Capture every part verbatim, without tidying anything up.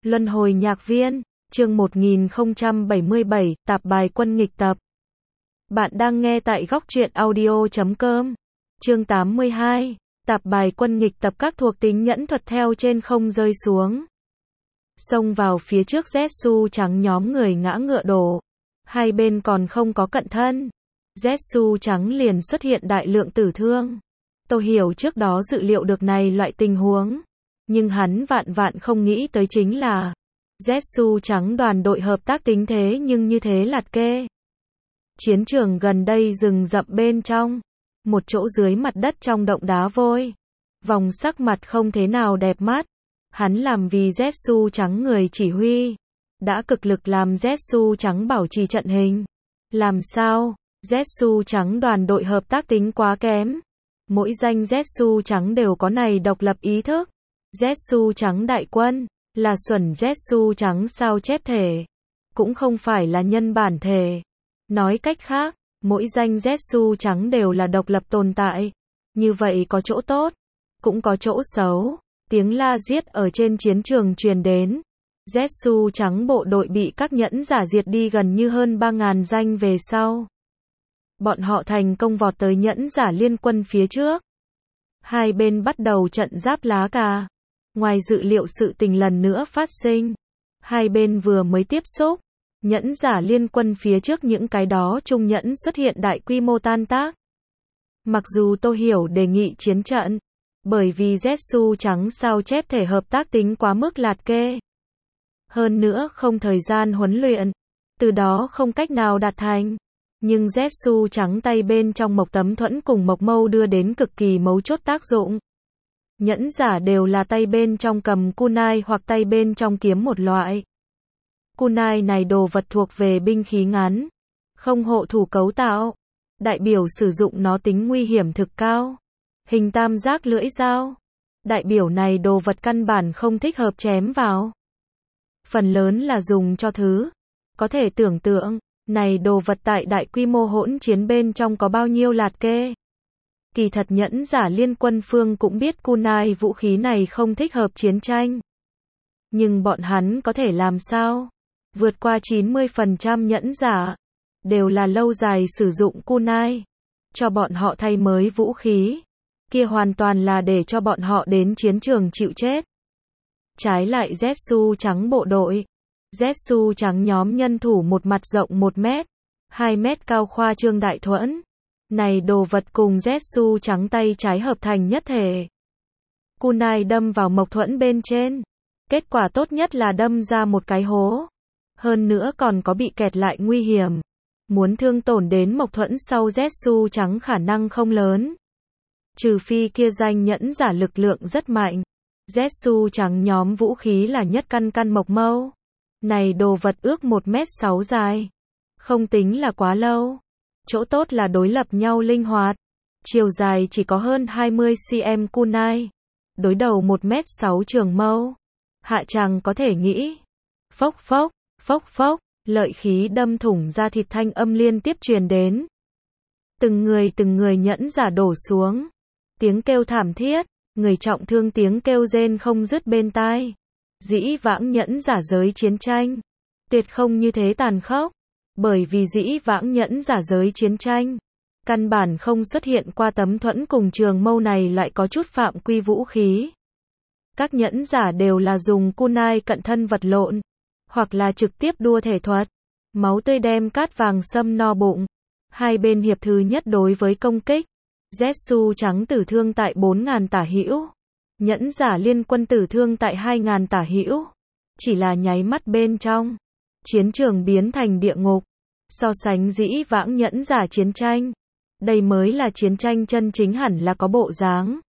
Luân hồi nhạc viên, chương một nghìn không trăm bảy mươi bảy, tạp bài quân nghịch tập. Bạn đang nghe tại góc truyện audio chấm com. Chương tám mươi hai, tạp bài quân nghịch tập. Các thuộc tính nhẫn thuật theo trên không rơi xuống. Xông vào phía trước Zetsu trắng nhóm người ngã ngựa đổ. Hai bên còn không có cận thân. Zetsu trắng liền xuất hiện đại lượng tử thương. Tô Hiểu trước đó dự liệu được này loại tình huống. Nhưng hắn vạn vạn không nghĩ tới chính là Zetsu trắng đoàn đội hợp tác tính thế nhưng như thế lạt kê. Chiến trường gần đây rừng rậm bên trong, một chỗ dưới mặt đất trong động đá vôi. Vòng sắc mặt không thế nào đẹp mắt. Hắn làm vì Zetsu trắng người chỉ huy, đã cực lực làm Zetsu trắng bảo trì trận hình. Làm sao? Zetsu trắng đoàn đội hợp tác tính quá kém. Mỗi danh Zetsu trắng đều có này độc lập ý thức. Zetsu trắng đại quân, là xuẩn Zetsu trắng sao chép thể, cũng không phải là nhân bản thể. Nói cách khác, mỗi danh Zetsu trắng đều là độc lập tồn tại. Như vậy có chỗ tốt, cũng có chỗ xấu. Tiếng la giết ở trên chiến trường truyền đến. Zetsu trắng bộ đội bị các nhẫn giả diệt đi gần như hơn ba nghìn danh về sau. Bọn họ thành công vọt tới nhẫn giả liên quân phía trước. Hai bên bắt đầu trận giáp lá cà. Ngoài dự liệu sự tình lần nữa phát sinh. Hai bên vừa mới tiếp xúc. Nhẫn giả liên quân phía trước những cái đó trung nhẫn xuất hiện đại quy mô tan tác. Mặc dù Tô Hiểu đề nghị chiến trận, bởi vì Zetsu trắng sao chép thể hợp tác tính quá mức lạt kê. Hơn nữa không thời gian huấn luyện, từ đó không cách nào đạt thành. Nhưng Zetsu trắng tay bên trong Mộc Tấm Thuẫn cùng Mộc Mâu đưa đến cực kỳ mấu chốt tác dụng. Nhẫn giả đều là tay bên trong cầm kunai hoặc tay bên trong kiếm một loại. Kunai này đồ vật thuộc về binh khí ngắn, không hộ thủ cấu tạo, đại biểu sử dụng nó tính nguy hiểm thực cao. Hình tam giác lưỡi dao, đại biểu này đồ vật căn bản không thích hợp chém vào. Phần lớn là dùng cho thứ. Có thể tưởng tượng, này đồ vật tại đại quy mô hỗn chiến bên trong có bao nhiêu lạt kê. Kỳ thật nhẫn giả liên quân phương cũng biết kunai vũ khí này không thích hợp chiến tranh. Nhưng bọn hắn có thể làm sao? Vượt qua chín mươi phần trăm nhẫn giả đều là lâu dài sử dụng kunai. Cho bọn họ thay mới vũ khí, kia hoàn toàn là để cho bọn họ đến chiến trường chịu chết. Trái lại Zetsu trắng bộ đội, Zetsu trắng nhóm nhân thủ một mặt rộng một mét, hai mét cao khoa trương đại thuẫn. Này đồ vật cùng Zetsu trắng tay trái hợp thành nhất thể. Kunai đâm vào mộc thuẫn bên trên. Kết quả tốt nhất là đâm ra một cái hố. Hơn nữa còn có bị kẹt lại nguy hiểm. Muốn thương tổn đến mộc thuẫn sau Zetsu trắng khả năng không lớn. Trừ phi kia danh nhẫn giả lực lượng rất mạnh. Zetsu trắng nhóm vũ khí là nhất căn căn Mộc Mâu. Này đồ vật ước một mét sáu dài. Không tính là quá lâu. Chỗ tốt là đối lập nhau linh hoạt. Chiều dài chỉ có hơn hai mươi xăng-ti-mét kunai. Đối đầu một mét sáu trường mâu. Hạ tràng có thể nghĩ. Phốc phốc, phốc phốc, lợi khí đâm thủng ra thịt thanh âm liên tiếp truyền đến. Từng người từng người nhẫn giả đổ xuống. Tiếng kêu thảm thiết, người trọng thương tiếng kêu rên không dứt bên tai. Dĩ vãng nhẫn giả giới chiến tranh. Tuyệt không như thế tàn khốc. Bởi vì dĩ vãng nhẫn giả giới chiến tranh, căn bản không xuất hiện qua tấm thuẫn cùng trường mâu này lại có chút phạm quy vũ khí. Các nhẫn giả đều là dùng kunai cận thân vật lộn, hoặc là trực tiếp đua thể thuật. Máu tươi đem cát vàng xâm no bụng. Hai bên hiệp thứ nhất đối với công kích. Zetsu trắng tử thương tại bốn nghìn tả hữu. Nhẫn giả liên quân tử thương tại hai nghìn tả hữu. Chỉ là nháy mắt bên trong. Chiến trường biến thành địa ngục. So sánh dĩ vãng nhẫn giả chiến tranh. Đây mới là chiến tranh chân chính hẳn là có bộ dáng.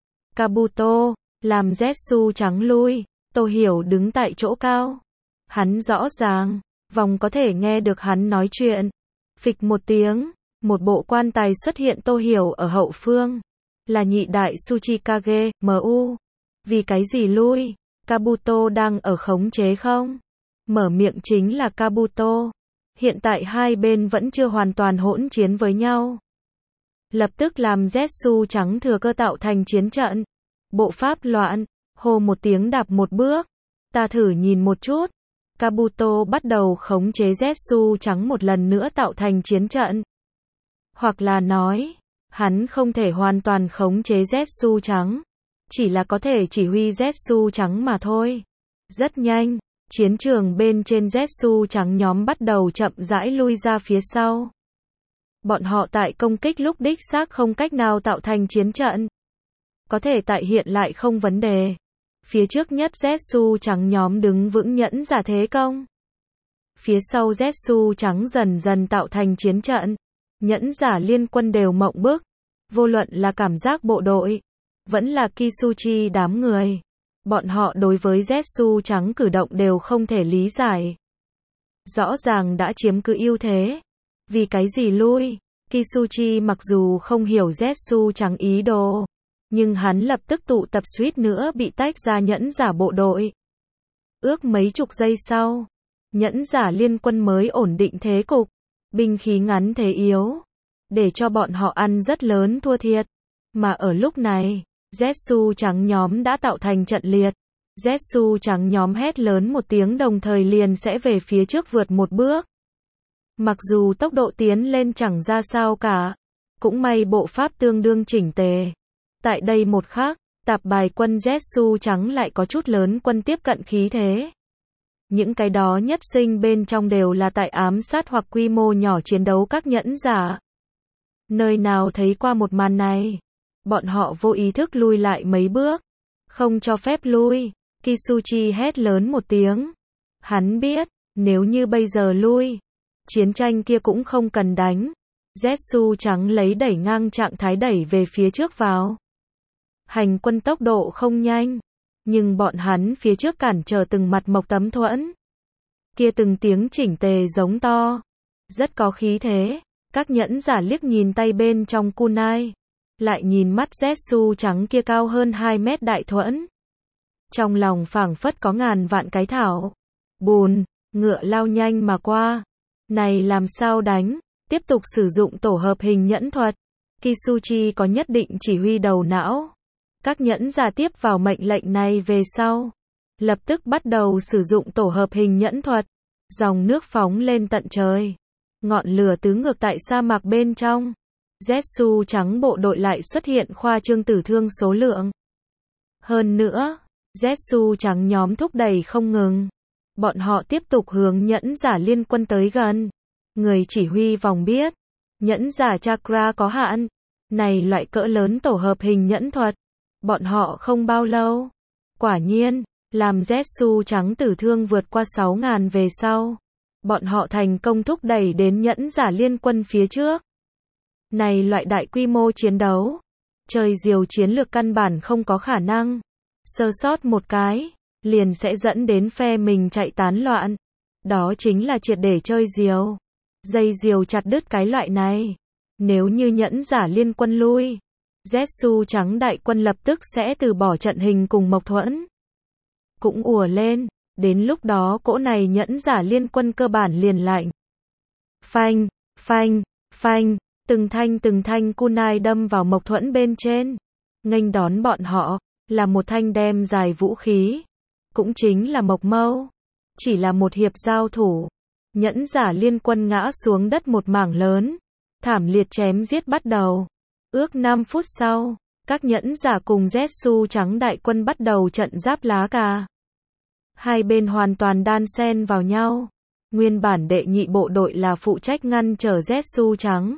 Kabuto, làm Zetsu trắng lui. Tô Hiểu đứng tại chỗ cao. Hắn rõ ràng, vòng có thể nghe được hắn nói chuyện. Phịch một tiếng, một bộ quan tài xuất hiện Tô Hiểu ở hậu phương. Là nhị đại Tsuchikage, em u. Vì cái gì lui? Kabuto đang ở khống chế không? Mở miệng chính là Kabuto. Hiện tại hai bên vẫn chưa hoàn toàn hỗn chiến với nhau. Lập tức làm Zetsu trắng thừa cơ tạo thành chiến trận. Bộ pháp loạn, hô một tiếng đạp một bước. Ta thử nhìn một chút. Kabuto bắt đầu khống chế Zetsu trắng một lần nữa tạo thành chiến trận. Hoặc là nói, hắn không thể hoàn toàn khống chế Zetsu trắng, chỉ là có thể chỉ huy Zetsu trắng mà thôi. Rất nhanh, chiến trường bên trên Zetsu trắng nhóm bắt đầu chậm rãi lui ra phía sau. Bọn họ tại công kích lúc đích xác không cách nào tạo thành chiến trận. Có thể tại hiện lại không vấn đề. Phía trước nhất Zetsu trắng nhóm đứng vững nhẫn giả thế công. Phía sau Zetsu trắng dần dần tạo thành chiến trận. Nhẫn giả liên quân đều mộng bức. Vô luận là cảm giác bộ đội, vẫn là Kisuchi đám người. Bọn họ đối với Zetsu trắng cử động đều không thể lý giải. Rõ ràng đã chiếm cứ ưu thế. Vì cái gì lui? Kisuchi mặc dù không hiểu Zetsu trắng ý đồ, nhưng hắn lập tức tụ tập suýt nữa bị tách ra nhẫn giả bộ đội. Ước mấy chục giây sau, nhẫn giả liên quân mới ổn định thế cục, binh khí ngắn thế yếu, để cho bọn họ ăn rất lớn thua thiệt. Mà ở lúc này, Zetsu trắng nhóm đã tạo thành trận liệt. Zetsu trắng nhóm hét lớn một tiếng đồng thời liền sẽ về phía trước vượt một bước. Mặc dù tốc độ tiến lên chẳng ra sao cả, cũng may bộ pháp tương đương chỉnh tề. Tại đây một khắc, tạp bài quân Zetsu trắng lại có chút lớn quân tiếp cận khí thế. Những cái đó nhất sinh bên trong đều là tại ám sát hoặc quy mô nhỏ chiến đấu các nhẫn giả. Nơi nào thấy qua một màn này, bọn họ vô ý thức lui lại mấy bước. Không cho phép lui, Kisuchi hét lớn một tiếng. Hắn biết, nếu như bây giờ lui, chiến tranh kia cũng không cần đánh. Zetsu trắng lấy đẩy ngang trạng thái đẩy về phía trước vào. Hành quân tốc độ không nhanh, nhưng bọn hắn phía trước cản trở từng mặt mộc tấm thuẫn. Kia từng tiếng chỉnh tề giống to, rất có khí thế. Các nhẫn giả liếc nhìn tay bên trong kunai, lại nhìn mắt Zetsu trắng kia cao hơn hai mét đại thuẫn. Trong lòng phảng phất có ngàn vạn cái thảo. Bùn, ngựa lao nhanh mà qua. Này làm sao đánh? Tiếp tục sử dụng tổ hợp hình nhẫn thuật. Kisuchi có nhất định chỉ huy đầu não. Các nhẫn giả tiếp vào mệnh lệnh này về sau, lập tức bắt đầu sử dụng tổ hợp hình nhẫn thuật. Dòng nước phóng lên tận trời. Ngọn lửa tứ ngược tại sa mạc bên trong. Zetsu trắng bộ đội lại xuất hiện khoa trương tử thương số lượng. Hơn nữa, Zetsu trắng nhóm thúc đẩy không ngừng. Bọn họ tiếp tục hướng nhẫn giả liên quân tới gần. Người chỉ huy vòng biết, nhẫn giả chakra có hạn. Này loại cỡ lớn tổ hợp hình nhẫn thuật. Bọn họ không bao lâu. Quả nhiên, làm Zetsu trắng tử thương vượt qua sáu nghìn về sau. Bọn họ thành công thúc đẩy đến nhẫn giả liên quân phía trước. Này loại đại quy mô chiến đấu. Trời diều chiến lược căn bản không có khả năng. Sơ sót một cái, liền sẽ dẫn đến phe mình chạy tán loạn. Đó chính là triệt để chơi diều. Dây diều chặt đứt cái loại này. Nếu như nhẫn giả liên quân lui, Zetsu trắng đại quân lập tức sẽ từ bỏ trận hình cùng mộc thuẫn. Cũng ùa lên, đến lúc đó cỗ này nhẫn giả liên quân cơ bản liền lạnh. Phanh, phanh, phanh, từng thanh từng thanh kunai đâm vào mộc thuẫn bên trên. Nghênh đón bọn họ, là một thanh đem dài vũ khí. Cũng chính là mộc mâu. Chỉ là một hiệp giao thủ. Nhẫn giả liên quân ngã xuống đất một mảng lớn. Thảm liệt chém giết bắt đầu. Ước năm phút sau, các nhẫn giả cùng Zetsu trắng đại quân bắt đầu trận giáp lá cà. Hai bên hoàn toàn đan xen vào nhau. Nguyên bản đệ nhị bộ đội là phụ trách ngăn trở Zetsu trắng.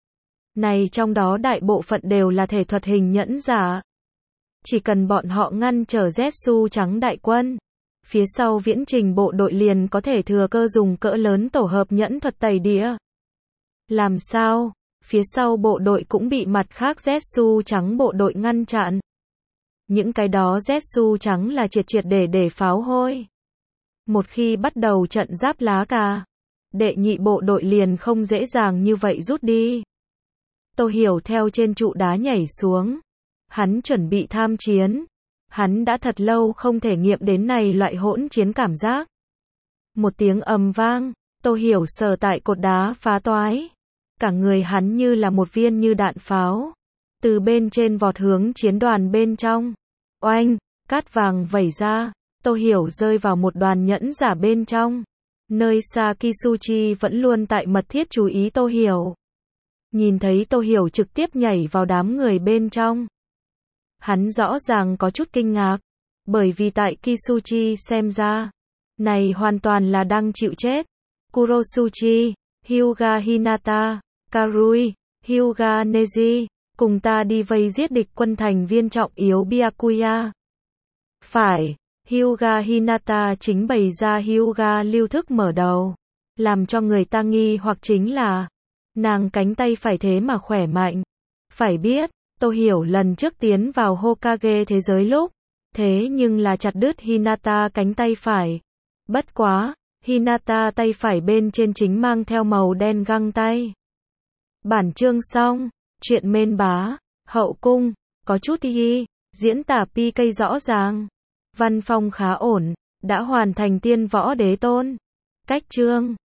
Này trong đó đại bộ phận đều là thể thuật hình nhẫn giả. Chỉ cần bọn họ ngăn trở Zetsu trắng đại quân, phía sau viễn trình bộ đội liền có thể thừa cơ dùng cỡ lớn tổ hợp nhẫn thuật tẩy địa. Làm sao? Phía sau bộ đội cũng bị mặt khác Zetsu trắng bộ đội ngăn chặn. Những cái đó Zetsu trắng là triệt triệt để để pháo hôi. Một khi bắt đầu trận giáp lá cà, đệ nhị bộ đội liền không dễ dàng như vậy rút đi. Tô Hiểu theo trên trụ đá nhảy xuống. Hắn chuẩn bị tham chiến. Hắn đã thật lâu không thể nghiệm đến này loại hỗn chiến cảm giác. Một tiếng ầm vang, Tô Hiểu sờ tại cột đá phá toái. Cả người hắn như là một viên như đạn pháo. Từ bên trên vọt hướng chiến đoàn bên trong. Oanh, cát vàng vẩy ra. Tô Hiểu rơi vào một đoàn nhẫn giả bên trong. Nơi xa Kisuchi vẫn luôn tại mật thiết chú ý Tô Hiểu. Nhìn thấy Tô Hiểu trực tiếp nhảy vào đám người bên trong. Hắn rõ ràng có chút kinh ngạc. Bởi vì tại Kisuchi xem ra, này hoàn toàn là đang chịu chết. Kurosuchi, Hyuga Hinata, Karui, Hyuga Neji, cùng ta đi vây giết địch quân thành viên trọng yếu Byakuya. Phải, Hyuga Hinata chính bày ra Hyuga lưu thức mở đầu. Làm cho người ta nghi hoặc chính là, nàng cánh tay phải thế mà khỏe mạnh. Phải biết, Tô Hiểu lần trước tiến vào Hokage thế giới lúc, thế nhưng là chặt đứt Hinata cánh tay phải. Bất quá, Hinata tay phải bên trên chính mang theo màu đen găng tay. Bản chương xong, chuyện mên bá, hậu cung, có chút y, diễn tả pi cây rõ ràng. Văn phong khá ổn, đã hoàn thành tiên võ đế tôn. Cách chương